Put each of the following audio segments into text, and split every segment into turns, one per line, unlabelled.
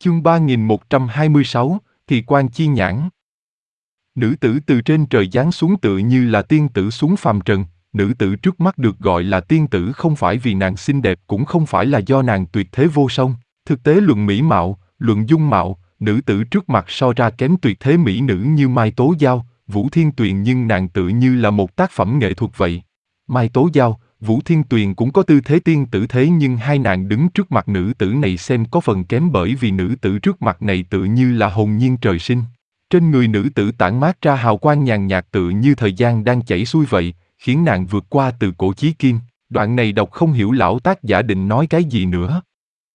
Chương 3126, Kỳ quan chi nhãn. Nữ tử từ trên trời giáng xuống tựa như là tiên tử xuống phàm trần. Nữ tử trước mắt được gọi là tiên tử không phải vì nàng xinh đẹp, cũng không phải là do nàng tuyệt thế vô song. Thực tế luận mỹ mạo, luận dung mạo, nữ tử trước mặt so ra kém tuyệt thế mỹ nữ như Mai Tố Giao, Vũ Thiên Tuyền, nhưng nàng tựa như là một tác phẩm nghệ thuật vậy. Mai Tố Giao, Vũ Thiên Tuyền cũng có tư thế tiên tử thế, nhưng hai nàng đứng trước mặt nữ tử này xem có phần kém, bởi vì nữ tử trước mặt này tựa như là hồn nhiên trời sinh. Trên người nữ tử tản mát ra hào quang nhàn nhạt tựa như thời gian đang chảy xuôi vậy, khiến nàng vượt qua từ cổ chí kim. Đoạn này đọc không hiểu lão tác giả định nói cái gì nữa.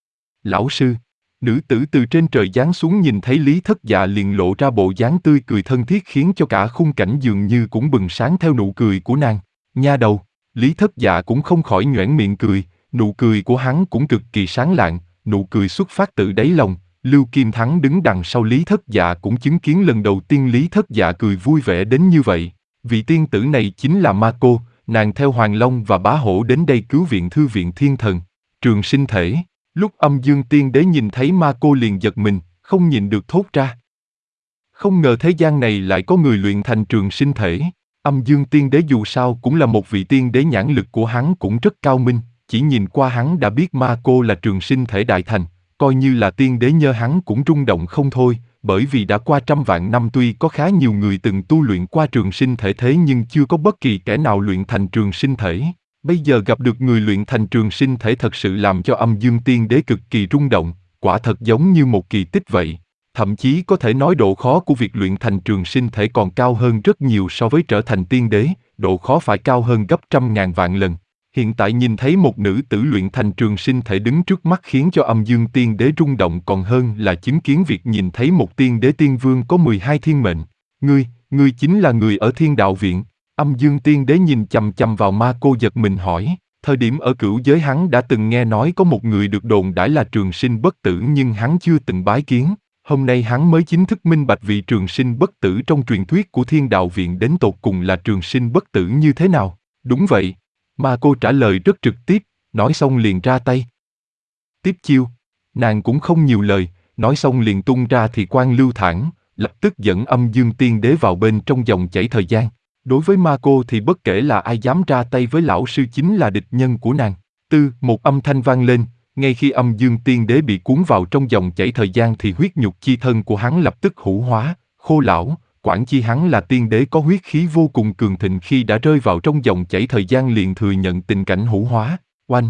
Lão sư, nữ tử từ trên trời giáng xuống nhìn thấy Lý Thất Dạ liền lộ ra bộ dáng tươi cười thân thiết, khiến cho cả khung cảnh dường như cũng bừng sáng theo nụ cười của nàng. Nha đầu, Lý Thất Dạ cũng không khỏi nhoẻn miệng cười, nụ cười của hắn cũng cực kỳ sáng lạng, nụ cười xuất phát từ đáy lòng. Lưu Kim Thắng đứng đằng sau Lý Thất Dạ cũng chứng kiến lần đầu tiên Lý Thất Dạ cười vui vẻ đến như vậy. Vị tiên tử này chính là Ma Cô, nàng theo Hoàng Long và Bá Hổ đến đây cứu viện Thư viện Thiên Thần, Trường Sinh Thể. Lúc Âm Dương Tiên Đế nhìn thấy Ma Cô liền giật mình, không nhìn được thốt ra. Không ngờ thế gian này lại có người luyện thành Trường Sinh Thể. Âm Dương Tiên Đế dù sao cũng là một vị tiên đế, nhãn lực của hắn cũng rất cao minh, chỉ nhìn qua hắn đã biết Ma Cô là Trường Sinh Thể đại thành. Coi như là tiên đế nhơ hắn cũng rung động không thôi, bởi vì đã qua trăm vạn năm, tuy có khá nhiều người từng tu luyện qua Trường Sinh Thể thế nhưng chưa có bất kỳ kẻ nào luyện thành Trường Sinh Thể. Bây giờ gặp được người luyện thành Trường Sinh Thể thật sự làm cho Âm Dương Tiên Đế cực kỳ rung động, quả thật giống như một kỳ tích vậy. Thậm chí có thể nói độ khó của việc luyện thành Trường Sinh Thể còn cao hơn rất nhiều so với trở thành tiên đế, độ khó phải cao hơn gấp trăm ngàn vạn lần. Hiện tại nhìn thấy một nữ tử luyện thành Trường Sinh Thể đứng trước mắt khiến cho Âm Dương Tiên Đế rung động còn hơn là chứng kiến việc nhìn thấy một tiên đế tiên vương có 12 thiên mệnh. Ngươi chính là người ở Thiên Đạo Viện. Âm Dương Tiên Đế nhìn chằm chằm vào Ma Cô giật mình hỏi. Thời điểm ở Cửu Giới hắn đã từng nghe nói có một người được đồn đãi là Trường Sinh bất tử, nhưng hắn chưa từng bái kiến. Hôm nay hắn mới chính thức minh bạch vị Trường Sinh bất tử trong truyền thuyết của Thiên Đạo Viện đến tột cùng là Trường Sinh bất tử như thế nào. Đúng vậy. Ma Cô trả lời rất trực tiếp, nói xong liền ra tay. Tiếp chiêu, nàng cũng không nhiều lời, nói xong liền tung ra thì quang lưu thẳng, lập tức dẫn Âm Dương Tiên Đế vào bên trong dòng chảy thời gian. Đối với Ma Cô thì bất kể là ai dám ra tay với lão sư chính là địch nhân của nàng. Một âm thanh vang lên, ngay khi Âm Dương Tiên Đế bị cuốn vào trong dòng chảy thời gian thì huyết nhục chi thân của hắn lập tức hủ hóa, khô lão. Quản chi hắn là tiên đế có huyết khí vô cùng cường thịnh, khi đã rơi vào trong dòng chảy thời gian liền thừa nhận tình cảnh hủ hóa. Oanh!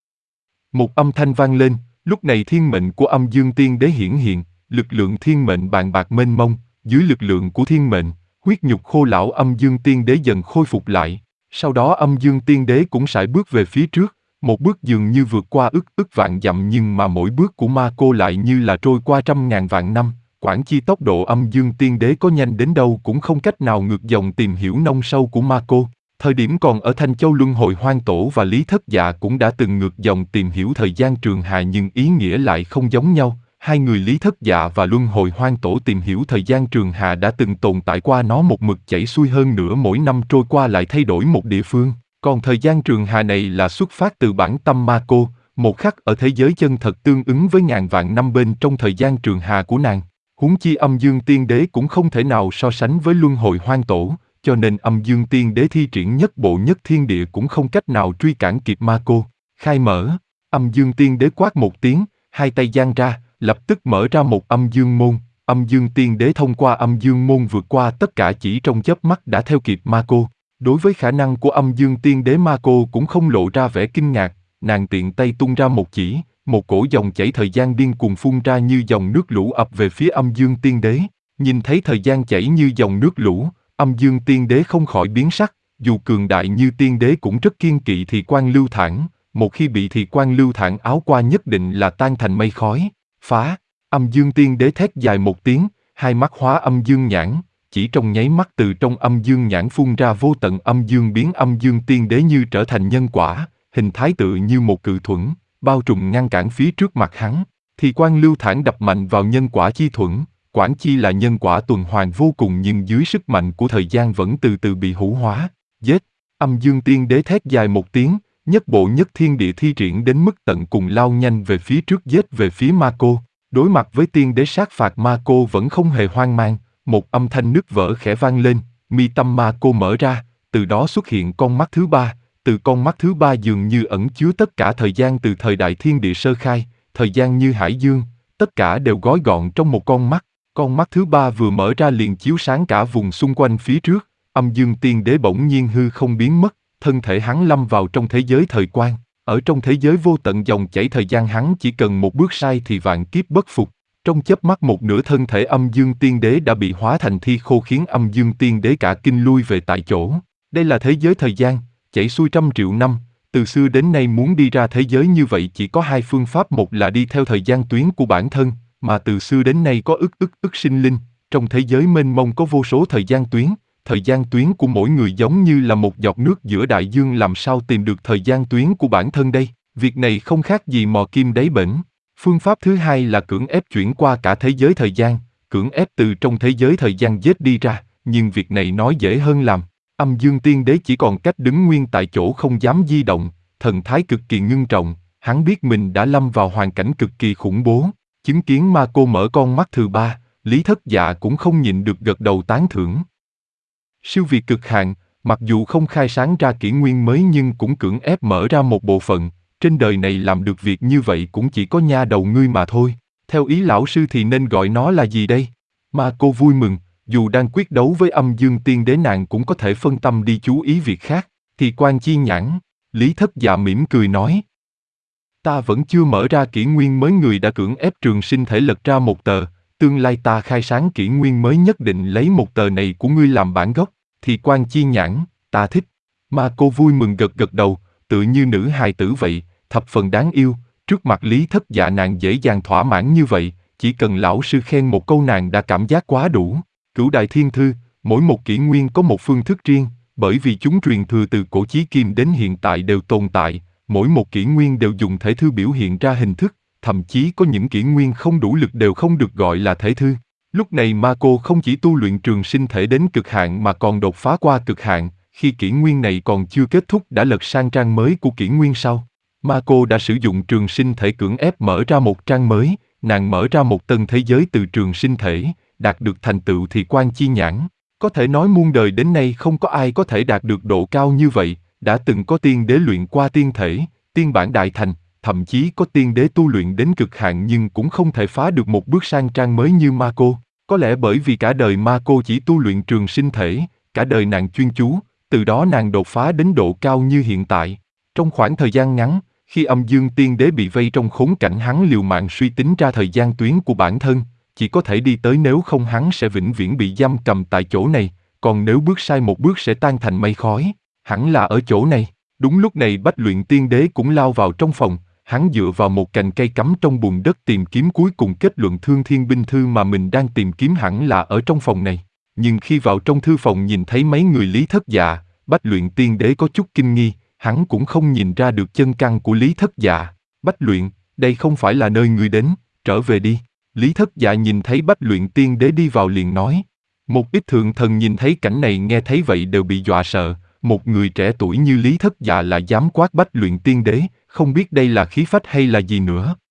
Một âm thanh vang lên, lúc này thiên mệnh của Âm Dương Tiên Đế hiển hiện, lực lượng thiên mệnh bàn bạc mênh mông, dưới lực lượng của thiên mệnh, huyết nhục khô lão Âm Dương Tiên Đế dần khôi phục lại. Sau đó Âm Dương Tiên Đế cũng sải bước về phía trước, một bước dường như vượt qua ức vạn dặm, nhưng mà mỗi bước của Ma Cô lại như là trôi qua trăm ngàn vạn năm. Quản chi tốc độ Âm Dương Tiên Đế có nhanh đến đâu cũng không cách nào ngược dòng tìm hiểu nông sâu của Ma Cô. Thời điểm còn ở Thanh Châu Luân Hồi Hoang Tổ và Lý Thất Dạ cũng đã từng ngược dòng tìm hiểu thời gian trường hà, nhưng ý nghĩa lại không giống nhau. Hai người Lý Thất Dạ và Luân Hồi Hoang Tổ tìm hiểu thời gian trường hà đã từng tồn tại qua, nó một mực chảy xuôi hơn nữa, mỗi năm trôi qua lại thay đổi một địa phương. Còn thời gian trường hà này là xuất phát từ bản tâm Ma Cô, một khắc ở thế giới chân thật tương ứng với ngàn vạn năm bên trong thời gian trường hà của nàng. Huống chi Âm Dương Tiên Đế cũng không thể nào so sánh với Luân Hồi Hoang Tổ, cho nên Âm Dương Tiên Đế thi triển nhất bộ nhất thiên địa cũng không cách nào truy cản kịp Ma Cô. Khai mở, Âm Dương Tiên Đế quát một tiếng, hai tay giang ra, lập tức mở ra một âm dương môn. Âm Dương Tiên Đế thông qua âm dương môn vượt qua tất cả, chỉ trong chớp mắt đã theo kịp Ma Cô. Đối với khả năng của Âm Dương Tiên Đế, Ma Cô cũng không lộ ra vẻ kinh ngạc, nàng tiện tay tung ra một chỉ. Một cổ dòng chảy thời gian điên cuồng phun ra như dòng nước lũ ập về phía Âm Dương Tiên Đế. Nhìn thấy thời gian chảy như dòng nước lũ, Âm Dương Tiên Đế không khỏi biến sắc, dù cường đại như tiên đế cũng rất kiêng kỵ thì quan lưu thản, một khi bị thì quan lưu thản áo qua nhất định là tan thành mây khói. Phá! Âm Dương Tiên Đế thét dài một tiếng, hai mắt hóa âm dương nhãn, chỉ trong nháy mắt từ trong âm dương nhãn phun ra vô tận âm dương, biến Âm Dương Tiên Đế như trở thành nhân quả, hình thái tựa như một cự thuẫn, bao trùm ngăn cản phía trước mặt hắn. Thì quan lưu thản đập mạnh vào nhân quả chi thuẫn, quản chi là nhân quả tuần hoàn vô cùng, nhưng dưới sức mạnh của thời gian vẫn từ từ bị hủ hóa. Giết! Âm Dương Tiên Đế thét dài một tiếng, nhất bộ nhất thiên địa thi triển đến mức tận cùng lao nhanh về phía trước, giết về phía Ma Cô. Đối mặt với tiên đế sát phạt, Ma Cô vẫn không hề hoang mang, một âm thanh nứt vỡ khẽ vang lên, mi tâm Ma Cô mở ra, từ đó xuất hiện con mắt thứ ba, từ con mắt thứ ba dường như ẩn chứa tất cả thời gian từ thời đại thiên địa sơ khai, thời gian như hải dương, tất cả đều gói gọn trong một con mắt thứ ba vừa mở ra liền chiếu sáng cả vùng xung quanh phía trước, âm dương tiên đế bỗng nhiên hư không biến mất, thân thể hắn lâm vào trong thế giới thời quang. Ở trong thế giới vô tận dòng chảy thời gian, hắn chỉ cần một bước sai thì vạn kiếp bất phục. Trong chớp mắt một nửa thân thể âm dương tiên đế đã bị hóa thành thi khô, khiến âm dương tiên đế cả kinh lui về tại chỗ. Đây là thế giới thời gian, chảy xuôi trăm triệu năm, từ xưa đến nay muốn đi ra thế giới như vậy chỉ có hai phương pháp, một là đi theo thời gian tuyến của bản thân, mà từ xưa đến nay có ức sinh linh, trong thế giới mênh mông có vô số thời gian tuyến của mỗi người giống như là một giọt nước giữa đại dương, làm sao tìm được thời gian tuyến của bản thân đây? Việc này không khác gì mò kim đáy bể. Phương pháp thứ hai là cưỡng ép chuyển qua cả thế giới thời gian, cưỡng ép từ trong thế giới thời gian giết đi ra, nhưng việc này nói dễ hơn làm. Âm dương tiên đế chỉ còn cách đứng nguyên tại chỗ không dám di động, thần thái cực kỳ ngưng trọng, hắn biết mình đã lâm vào hoàn cảnh cực kỳ khủng bố. Chứng kiến Ma Cô mở con mắt thứ ba, Lý Thất Dạ cũng không nhịn được gật đầu tán thưởng. Siêu việt cực hạn, mặc dù không khai sáng ra kỷ nguyên mới nhưng cũng cưỡng ép mở ra một bộ phận, trên đời này làm được việc như vậy cũng chỉ có nha đầu ngươi mà thôi. Theo ý lão sư thì nên gọi nó là gì đây? Ma Cô vui mừng, dù đang quyết đấu với âm dương tiên đế nàng cũng có thể phân tâm đi chú ý việc khác. Thì quan chi nhãn, Lý Thất Dạ mỉm cười nói. Ta vẫn chưa mở ra kỷ nguyên mới, người đã cưỡng ép trường sinh thể lật ra một tờ, tương lai ta khai sáng kỷ nguyên mới nhất định lấy một tờ này của ngươi làm bản gốc. Thì quan chi nhãn, ta thích. Ma Cô vui mừng gật gật đầu, tự như nữ hài tử vậy, thập phần đáng yêu. Trước mặt Lý Thất Dạ nàng dễ dàng thỏa mãn như vậy, chỉ cần lão sư khen một câu nàng đã cảm giác quá đủ. Cửu đại thiên thư, mỗi một kỷ nguyên có một phương thức riêng, bởi vì chúng truyền thừa từ cổ chí kim đến hiện tại đều tồn tại, mỗi một kỷ nguyên đều dùng thể thư biểu hiện ra hình thức, thậm chí có những kỷ nguyên không đủ lực đều không được gọi là thể thư. Lúc này Ma Cô không chỉ tu luyện trường sinh thể đến cực hạn mà còn đột phá qua cực hạn, khi kỷ nguyên này còn chưa kết thúc đã lật sang trang mới của kỷ nguyên sau. Ma Cô đã sử dụng trường sinh thể cưỡng ép mở ra một trang mới, nàng mở ra một tân thế giới từ trường sinh thể, đạt được thành tựu thì quan chi nhãn. Có thể nói muôn đời đến nay không có ai có thể đạt được độ cao như vậy, đã từng có tiên đế luyện qua tiên thể, tiên bản đại thành, thậm chí có tiên đế tu luyện đến cực hạn nhưng cũng không thể phá được một bước sang trang mới như Ma Cô. Có lẽ bởi vì cả đời Ma Cô chỉ tu luyện trường sinh thể, cả đời nàng chuyên chú, từ đó nàng đột phá đến độ cao như hiện tại. Trong khoảng thời gian ngắn, khi âm dương tiên đế bị vây trong khốn cảnh, hắn liều mạng suy tính ra thời gian tuyến của bản thân, chỉ có thể đi tới, nếu không hắn sẽ vĩnh viễn bị giam cầm tại chỗ này, còn nếu bước sai một bước sẽ tan thành mây khói, hẳn là ở chỗ này. Đúng lúc này Bách Luyện Tiên Đế cũng lao vào trong phòng, hắn dựa vào một cành cây cắm trong bùn đất tìm kiếm, cuối cùng kết luận Thương Thiên binh thư mà mình đang tìm kiếm hẳn là ở trong phòng này. Nhưng khi vào trong thư phòng nhìn thấy mấy người Lý Thất Dạ, Bách Luyện Tiên Đế có chút kinh nghi, hắn cũng không nhìn ra được chân căn của Lý Thất Dạ. Bách Luyện, đây không phải là nơi ngươi đến, trở về đi. Lý Thất Dạ nhìn thấy Bách Luyện Tiên Đế đi vào liền nói. Một ít thượng thần nhìn thấy cảnh này nghe thấy vậy đều bị dọa sợ, một người trẻ tuổi như Lý Thất Dạ là dám quát Bách Luyện Tiên Đế, không biết đây là khí phách hay là gì nữa.